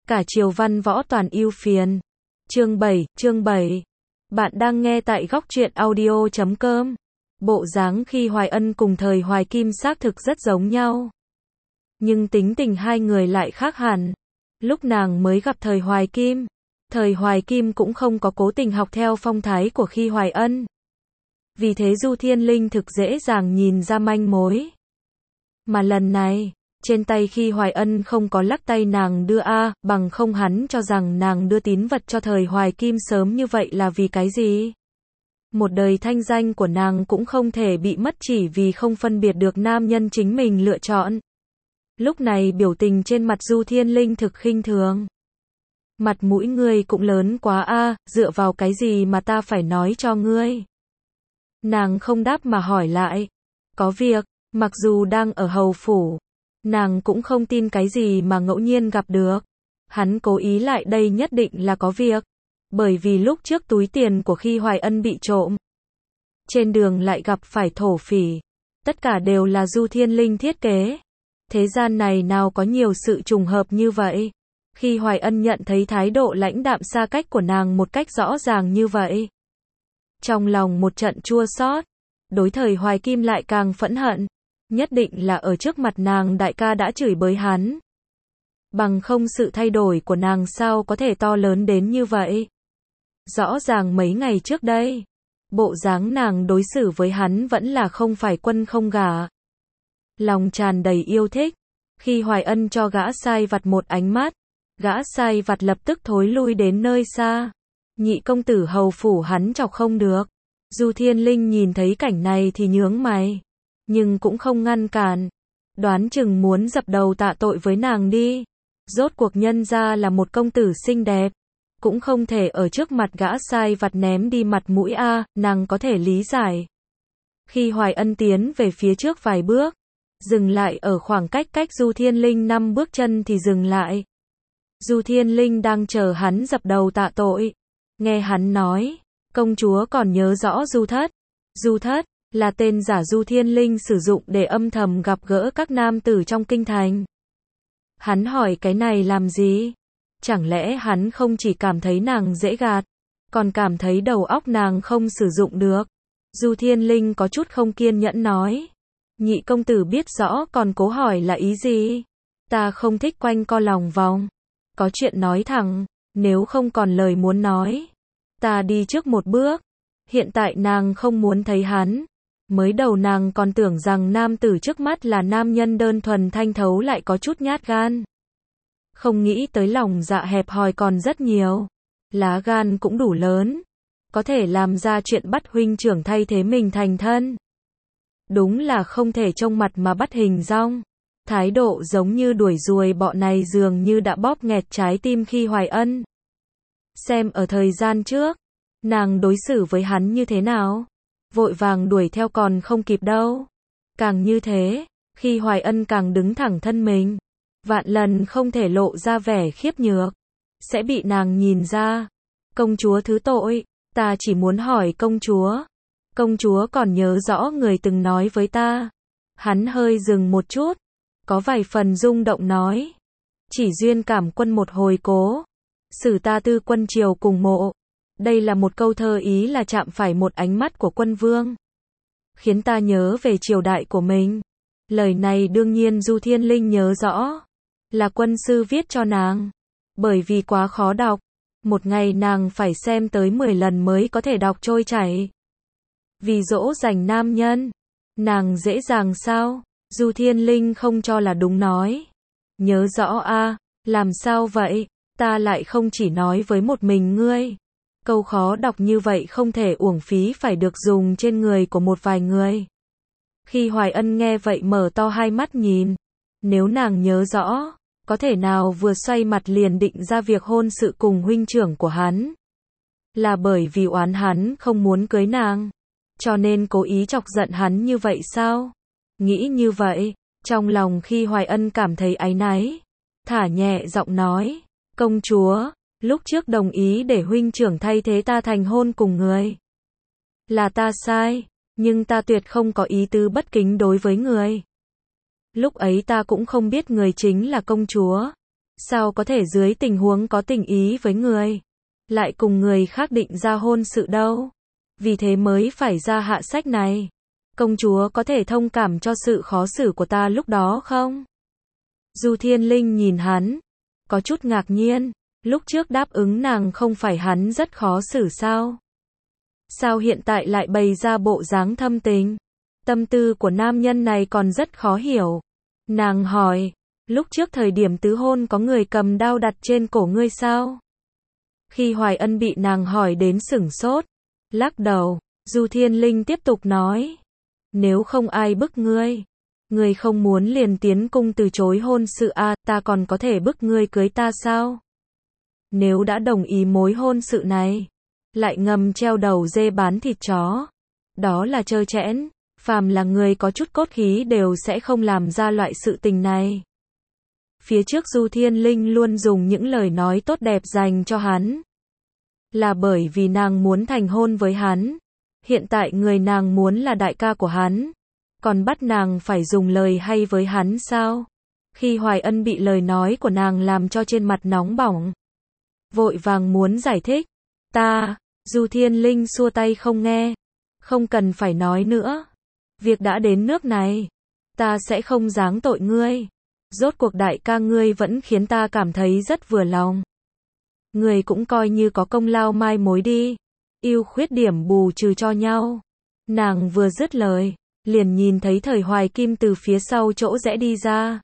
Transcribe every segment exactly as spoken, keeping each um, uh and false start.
Cả triều văn võ toàn ưu phiền. Chương bảy, chương bảy. Bạn đang nghe tại góc truyện audio chấm com. Bộ dáng khi Hoài Ân cùng thời Hoài Kim xác thực rất giống nhau. Nhưng tính tình hai người lại khác hẳn. Lúc nàng mới gặp thời Hoài Kim, thời Hoài Kim cũng không có cố tình học theo phong thái của khi Hoài Ân. Vì thế Du Thiên Linh thực dễ dàng nhìn ra manh mối. Mà lần này, trên tay khi Hoài Ân không có lắc tay nàng đưa a, bằng không hắn cho rằng nàng đưa tín vật cho thời Hoài Kim sớm như vậy là vì cái gì? Một đời thanh danh của nàng cũng không thể bị mất chỉ vì không phân biệt được nam nhân chính mình lựa chọn. Lúc này biểu tình trên mặt Du Thiên Linh thực khinh thường. Mặt mũi ngươi cũng lớn quá a, dựa vào cái gì mà ta phải nói cho ngươi? Nàng không đáp mà hỏi lại. Có việc, mặc dù đang ở hầu phủ, nàng cũng không tin cái gì mà ngẫu nhiên gặp được. Hắn cố ý lại đây nhất định là có việc. Bởi vì lúc trước túi tiền của khi Hoài Ân bị trộm, trên đường lại gặp phải thổ phỉ. Tất cả đều là Du Thiên Linh thiết kế. Thế gian này nào có nhiều sự trùng hợp như vậy. Khi Hoài Ân nhận thấy thái độ lãnh đạm xa cách của nàng một cách rõ ràng như vậy, trong lòng một trận chua xót. Đối thời Hoài Kim lại càng phẫn hận. Nhất định là ở trước mặt nàng đại ca đã chửi bới hắn. Bằng không sự thay đổi của nàng sao có thể to lớn đến như vậy. Rõ ràng mấy ngày trước đây, bộ dáng nàng đối xử với hắn vẫn là không phải quân không gả. Lòng tràn đầy yêu thích. Khi Hoài Ân cho gã sai vặt một ánh mắt, gã sai vặt lập tức thối lui đến nơi xa. Nhị công tử hầu phủ hắn chọc không được. Du Thiên Linh nhìn thấy cảnh này thì nhướng mày, nhưng cũng không ngăn cản. Đoán chừng muốn dập đầu tạ tội với nàng đi. Rốt cuộc nhân ra là một công tử xinh đẹp, cũng không thể ở trước mặt gã sai vặt ném đi mặt mũi a, nàng có thể lý giải. Khi Hoài Ân tiến về phía trước vài bước, dừng lại ở khoảng cách cách Du Thiên Linh năm bước chân thì dừng lại. Du Thiên Linh đang chờ hắn dập đầu tạ tội. Nghe hắn nói, công chúa còn nhớ rõ Du Thất. Du Thất là tên giả Du Thiên Linh sử dụng để âm thầm gặp gỡ các nam tử trong kinh thành. Hắn hỏi cái này làm gì? Chẳng lẽ hắn không chỉ cảm thấy nàng dễ gạt, còn cảm thấy đầu óc nàng không sử dụng được? Du Thiên Linh có chút không kiên nhẫn nói. Nhị công tử biết rõ còn cố hỏi là ý gì? Ta không thích quanh co lòng vòng. Có chuyện nói thẳng, nếu không còn lời muốn nói, ta đi trước một bước. Hiện tại nàng không muốn thấy hắn. Mới đầu nàng còn tưởng rằng nam tử trước mắt là nam nhân đơn thuần thanh thấu lại có chút nhát gan. Không nghĩ tới lòng dạ hẹp hòi còn rất nhiều. Lá gan cũng đủ lớn. Có thể làm ra chuyện bắt huynh trưởng thay thế mình thành thân. Đúng là không thể trông mặt mà bắt hình dong. Thái độ giống như đuổi ruồi bọ này dường như đã bóp nghẹt trái tim khi Hoài Ân. Xem ở thời gian trước, nàng đối xử với hắn như thế nào? Vội vàng đuổi theo còn không kịp đâu. Càng như thế, khi Hoài Ân càng đứng thẳng thân mình, vạn lần không thể lộ ra vẻ khiếp nhược, sẽ bị nàng nhìn ra. Công chúa thứ tội, ta chỉ muốn hỏi công chúa. Công chúa còn nhớ rõ người từng nói với ta. Hắn hơi dừng một chút, có vài phần rung động nói. Chỉ duyên cảm quân một hồi cố, xử ta tư quân triều cùng mộ. Đây là một câu thơ ý là chạm phải một ánh mắt của quân vương, khiến ta nhớ về triều đại của mình. Lời này đương nhiên Du Thiên Linh nhớ rõ, là quân sư viết cho nàng. Bởi vì quá khó đọc, một ngày nàng phải xem tới mười lần mới có thể đọc trôi chảy. Vì dỗ dành nam nhân, nàng dễ dàng sao? Du Thiên Linh không cho là đúng nói. Nhớ rõ a, làm sao vậy? Ta lại không chỉ nói với một mình ngươi. Câu khó đọc như vậy không thể uổng phí phải được dùng trên người của một vài người. Khi Hoài Ân nghe vậy mở to hai mắt nhìn. Nếu nàng nhớ rõ, có thể nào vừa xoay mặt liền định ra việc hôn sự cùng huynh trưởng của hắn? Là bởi vì oán hắn không muốn cưới nàng, cho nên cố ý chọc giận hắn như vậy sao? Nghĩ như vậy, trong lòng khi Hoài Ân cảm thấy áy náy, thả nhẹ giọng nói, công chúa, lúc trước đồng ý để huynh trưởng thay thế ta thành hôn cùng người. Là ta sai, nhưng ta tuyệt không có ý tứ bất kính đối với người. Lúc ấy ta cũng không biết người chính là công chúa. Sao có thể dưới tình huống có tình ý với người, lại cùng người khác định ra hôn sự đâu? Vì thế mới phải ra hạ sách này. Công chúa có thể thông cảm cho sự khó xử của ta lúc đó không? Du Thiên Linh nhìn hắn, có chút ngạc nhiên. Lúc trước đáp ứng nàng không phải hắn rất khó xử sao? Sao hiện tại lại bày ra bộ dáng thâm tình? Tâm tư của nam nhân này còn rất khó hiểu. Nàng hỏi, lúc trước thời điểm tứ hôn có người cầm đao đặt trên cổ ngươi sao? Khi Hoài Ân bị nàng hỏi đến sửng sốt, lắc đầu, Du Thiên Linh tiếp tục nói, nếu không ai bức ngươi, ngươi không muốn liền tiến cung từ chối hôn sự à, ta còn có thể bức ngươi cưới ta sao? Nếu đã đồng ý mối hôn sự này, lại ngầm treo đầu dê bán thịt chó, đó là trơ trẽn, phàm là người có chút cốt khí đều sẽ không làm ra loại sự tình này. Phía trước Du Thiên Linh luôn dùng những lời nói tốt đẹp dành cho hắn, là bởi vì nàng muốn thành hôn với hắn. Hiện tại người nàng muốn là đại ca của hắn, còn bắt nàng phải dùng lời hay với hắn sao? Khi Hoài Ân bị lời nói của nàng làm cho trên mặt nóng bỏng, vội vàng muốn giải thích. Ta, Du Thiên Linh xua tay không nghe. Không cần phải nói nữa. Việc đã đến nước này, ta sẽ không giáng tội ngươi. Rốt cuộc đại ca ngươi vẫn khiến ta cảm thấy rất vừa lòng. Ngươi cũng coi như có công lao mai mối đi. Ưu khuyết điểm bù trừ cho nhau. Nàng vừa dứt lời, liền nhìn thấy Thời Hoài Kim từ phía sau chỗ rẽ đi ra.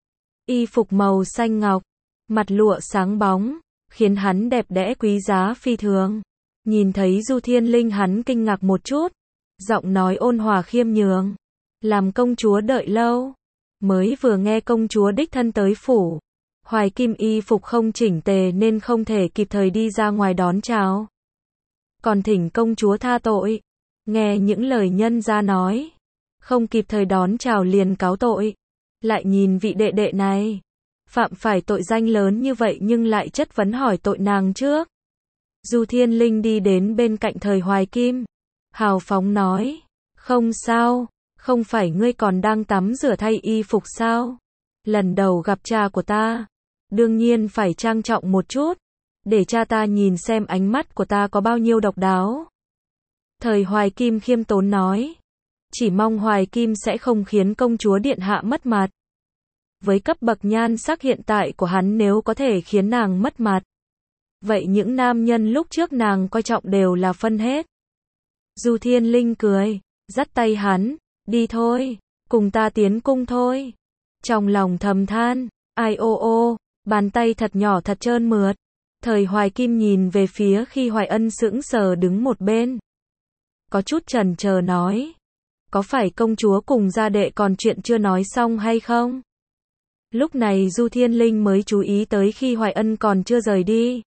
Y phục màu xanh ngọc, mặt lụa sáng bóng, khiến hắn đẹp đẽ quý giá phi thường. Nhìn thấy Du Thiên Linh hắn kinh ngạc một chút, giọng nói ôn hòa khiêm nhường, làm công chúa đợi lâu. Mới vừa nghe công chúa đích thân tới phủ, Hoài Kim y phục không chỉnh tề nên không thể kịp thời đi ra ngoài đón chào. Còn thỉnh công chúa tha tội. Nghe những lời nhân gia nói, không kịp thời đón chào liền cáo tội. Lại nhìn vị đệ đệ này, phạm phải tội danh lớn như vậy nhưng lại chất vấn hỏi tội nàng trước. Du Thiên Linh đi đến bên cạnh Thời Hoài Kim, hào phóng nói, không sao, không phải ngươi còn đang tắm rửa thay y phục sao? Lần đầu gặp cha của ta, đương nhiên phải trang trọng một chút, để cha ta nhìn xem ánh mắt của ta có bao nhiêu độc đáo. Thời Hoài Kim khiêm tốn nói, chỉ mong Hoài Kim sẽ không khiến công chúa điện hạ mất mặt. Với cấp bậc nhan sắc hiện tại của hắn nếu có thể khiến nàng mất mặt, vậy những nam nhân lúc trước nàng coi trọng đều là phân hết. Du Thiên Linh cười, dắt tay hắn, đi thôi, cùng ta tiến cung thôi. Trong lòng thầm than, ai ô ô, bàn tay thật nhỏ thật trơn mượt. Thời Hoài Kim nhìn về phía Khi Hoài Ân sững sờ đứng một bên, có chút chần chờ nói, có phải công chúa cùng gia đệ còn chuyện chưa nói xong hay không? Lúc này Du Thiên Linh mới chú ý tới Khi Hoài Ân còn chưa rời đi.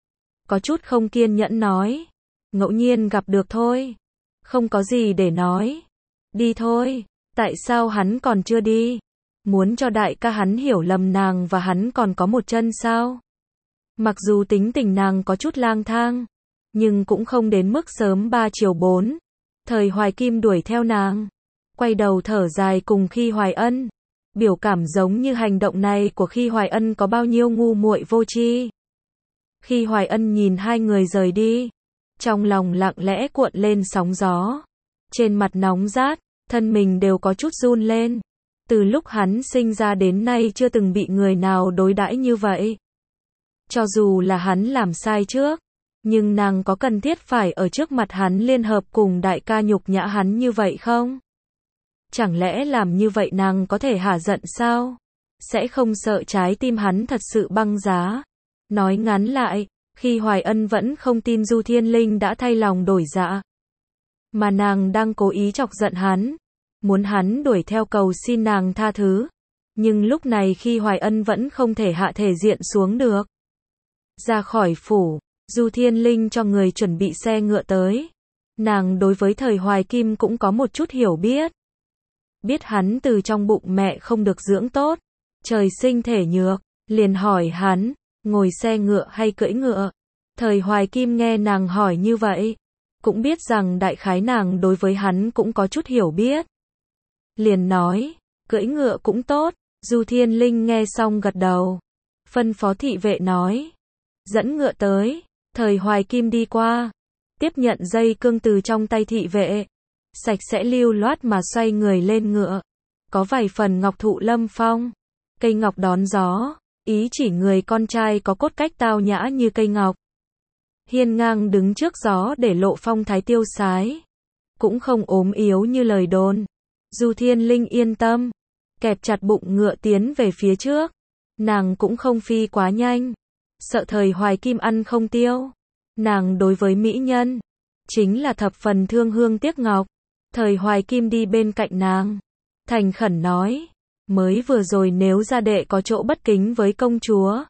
Có chút không kiên nhẫn nói, ngẫu nhiên gặp được thôi, không có gì để nói. Đi thôi, tại sao hắn còn chưa đi? Muốn cho đại ca hắn hiểu lầm nàng và hắn còn có một chân sao? Mặc dù tính tình nàng có chút lang thang, nhưng cũng không đến mức sớm ba chiều bốn. Thời Hoài Kim đuổi theo nàng, quay đầu thở dài cùng Khi Hoài Ân. Biểu cảm giống như hành động này của Khi Hoài Ân có bao nhiêu ngu muội vô tri. Khi Hoài Ân nhìn hai người rời đi, trong lòng lặng lẽ cuộn lên sóng gió. Trên mặt nóng rát, thân mình đều có chút run lên. Từ lúc hắn sinh ra đến nay chưa từng bị người nào đối đãi như vậy. Cho dù là hắn làm sai trước, nhưng nàng có cần thiết phải ở trước mặt hắn liên hợp cùng đại ca nhục nhã hắn như vậy không? Chẳng lẽ làm như vậy nàng có thể hả giận sao? Sẽ không sợ trái tim hắn thật sự băng giá? Nói ngắn lại, Khi Hoài Ân vẫn không tin Du Thiên Linh đã thay lòng đổi dạ, mà nàng đang cố ý chọc giận hắn, muốn hắn đuổi theo cầu xin nàng tha thứ. Nhưng lúc này Khi Hoài Ân vẫn không thể hạ thể diện xuống được. Ra khỏi phủ, Du Thiên Linh cho người chuẩn bị xe ngựa tới. Nàng đối với Thời Hoài Kim cũng có một chút hiểu biết. Biết hắn từ trong bụng mẹ không được dưỡng tốt, trời sinh thể nhược, liền hỏi hắn, ngồi xe ngựa hay cưỡi ngựa? Thời Hoài Kim nghe nàng hỏi như vậy, cũng biết rằng đại khái nàng đối với hắn cũng có chút hiểu biết. Liền nói, cưỡi ngựa cũng tốt. Du Thiên Linh nghe xong gật đầu. phân phó thị vệ nói. Dẫn ngựa tới, Thời Hoài Kim đi qua, tiếp nhận dây cương từ trong tay thị vệ, sạch sẽ lưu loát mà xoay người lên ngựa. Có vài phần ngọc thụ lâm phong, cây ngọc đón gió, ý chỉ người con trai có cốt cách tao nhã như cây ngọc. Hiên ngang đứng trước gió để lộ phong thái tiêu sái, cũng không ốm yếu như lời đồn. Du Thiên Linh yên tâm, kẹp chặt bụng ngựa tiến về phía trước. Nàng cũng không phi quá nhanh, sợ Thời Hoài Kim ăn không tiêu. Nàng đối với mỹ nhân, chính là thập phần thương hương tiếc ngọc. Thời Hoài Kim đi bên cạnh nàng, thành khẩn nói, mới vừa rồi nếu gia đệ có chỗ bất kính với công chúa,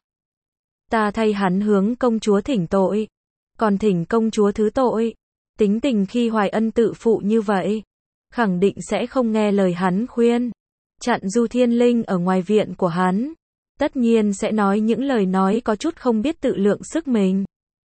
ta thay hắn hướng công chúa thỉnh tội, còn thỉnh công chúa thứ tội. Tính tình khi Hoài Ân tự phụ như vậy, khẳng định sẽ không nghe lời hắn khuyên. Chặn Du Thiên Linh ở ngoài viện của hắn, tất nhiên sẽ nói những lời nói có chút không biết tự lượng sức mình.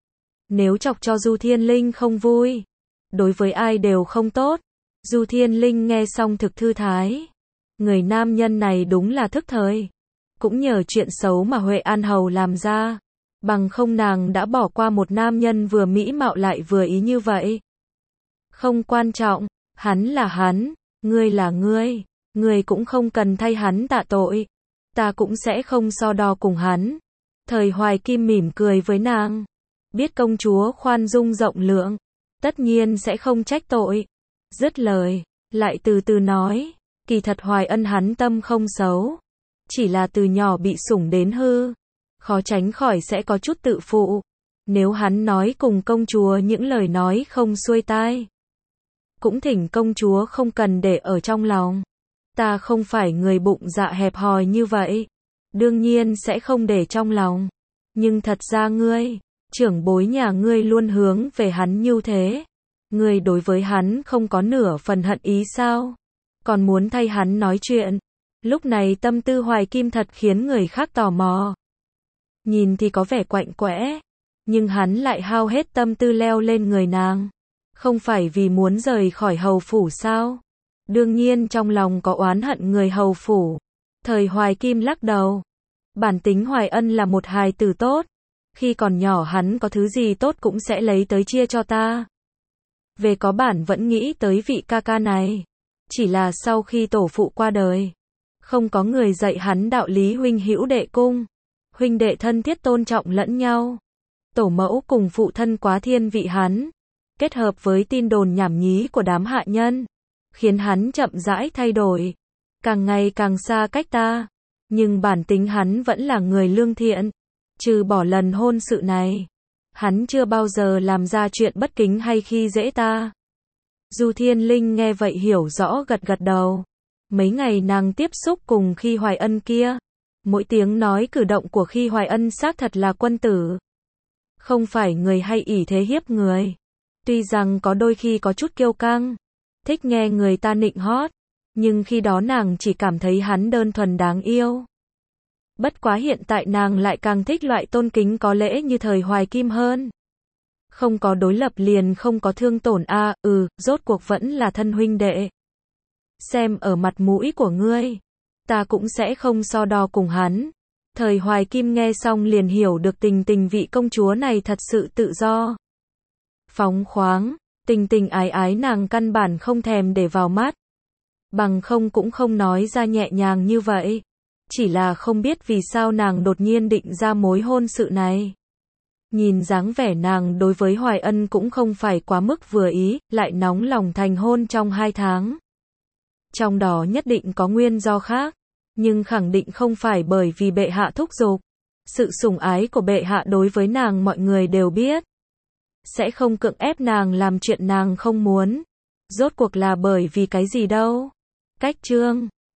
Nếu chọc cho Du Thiên Linh không vui, đối với ai đều không tốt. Du Thiên Linh nghe xong thực thư thái. Người nam nhân này đúng là thức thời. Cũng nhờ chuyện xấu mà Huệ An Hầu làm ra. Bằng không nàng đã bỏ qua một nam nhân vừa mỹ mạo lại vừa ý như vậy. Không quan trọng, hắn là hắn, ngươi là ngươi. Ngươi cũng không cần thay hắn tạ tội. Ta cũng sẽ không so đo cùng hắn. Thời Hoài Kim mỉm cười với nàng. Biết công chúa khoan dung rộng lượng, tất nhiên sẽ không trách tội. Dứt lời, lại từ từ nói, kỳ thật Hoài Ân hắn tâm không xấu, chỉ là từ nhỏ bị sủng đến hư, khó tránh khỏi sẽ có chút tự phụ. Nếu hắn nói cùng công chúa những lời nói không xuôi tai, cũng thỉnh công chúa không cần để ở trong lòng. Ta không phải người bụng dạ hẹp hòi như vậy, đương nhiên sẽ không để trong lòng. Nhưng thật ra ngươi, trưởng bối nhà ngươi luôn hướng về hắn như thế. Ngươi đối với hắn không có nửa phần hận ý sao? Còn muốn thay hắn nói chuyện. Lúc này tâm tư Hoài Kim thật khiến người khác tò mò. Nhìn thì có vẻ quạnh quẽ, nhưng hắn lại hao hết tâm tư leo lên người nàng. Không phải vì muốn rời khỏi hầu phủ sao? Đương nhiên trong lòng có oán hận người hầu phủ. Thời Hoài Kim lắc đầu. Bản tính Hoài Ân là một hài tử tốt. Khi còn nhỏ hắn có thứ gì tốt cũng sẽ lấy tới chia cho ta. Về có bản vẫn nghĩ tới vị ca ca này. Chỉ là sau khi tổ phụ qua đời, không có người dạy hắn đạo lý huynh hữu đệ cung. Huynh đệ thân thiết tôn trọng lẫn nhau. Tổ mẫu cùng phụ thân quá thiên vị hắn. Kết hợp với tin đồn nhảm nhí của đám hạ nhân, khiến hắn chậm rãi thay đổi. Càng ngày càng xa cách ta. Nhưng bản tính hắn vẫn là người lương thiện. Trừ bỏ lần hôn sự này, hắn chưa bao giờ làm ra chuyện bất kính hay khi dễ ta. Du Thiên Linh nghe vậy hiểu rõ gật gật đầu. Mấy ngày nàng tiếp xúc cùng Khi Hoài Ân kia, mỗi tiếng nói cử động của Khi Hoài Ân xác thật là quân tử. Không phải người hay ỷ thế hiếp người. Tuy rằng có đôi khi có chút kiêu căng, thích nghe người ta nịnh hót, nhưng khi đó nàng chỉ cảm thấy hắn đơn thuần đáng yêu. Bất quá hiện tại nàng lại càng thích loại tôn kính có lễ như Thời Hoài Kim hơn. Không có đối lập liền không có thương tổn a, à, ừ, rốt cuộc vẫn là thân huynh đệ. Xem ở mặt mũi của ngươi, ta cũng sẽ không so đo cùng hắn. Thời Hoài Kim nghe xong liền hiểu được tình tình vị công chúa này thật sự tự do. Phóng khoáng, tình tình ái ái nàng căn bản không thèm để vào mắt. Bằng không cũng không nói ra nhẹ nhàng như vậy. Chỉ là không biết vì sao nàng đột nhiên định ra mối hôn sự này. Nhìn dáng vẻ nàng đối với Hoài Ân cũng không phải quá mức vừa ý, lại nóng lòng thành hôn trong hai tháng. Trong đó nhất định có nguyên do khác, nhưng khẳng định không phải bởi vì bệ hạ thúc giục. Sự sủng ái của bệ hạ đối với nàng mọi người đều biết. Sẽ không cưỡng ép nàng làm chuyện nàng không muốn. Rốt cuộc là bởi vì cái gì đâu. Cách chương